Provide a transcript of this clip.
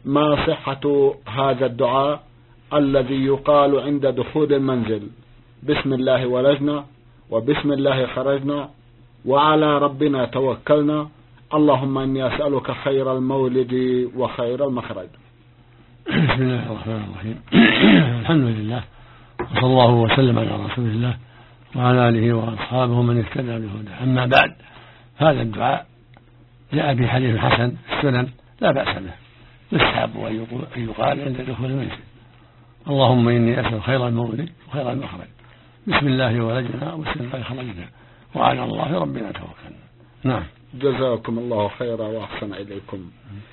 ما صحة هذا الدعاء الذي يقال عند دخول المنزل: بسم الله ولجنا وبسم الله خرجنا وعلى ربنا توكلنا، اللهم إني أسألك خير المولد وخير المخرج. بسم الله الرحمن الرحيم. الحمد لله، وصلى الله وسلم على رسول الله وعلى آله وأصحابه من اهتدى بهداه. أما بعد، هذا الدعاء جاء في حديث حسن السنن لا بأس به، يستحب أن يقال عند دخول المنزل: اللهم إني أسأل خير المولد وخير المخرج، بسم الله ولجنا وبسم الله خرجنا وعلى الله ربنا توكلنا. نعم. جزاكم الله خيرا وأحسن إليكم.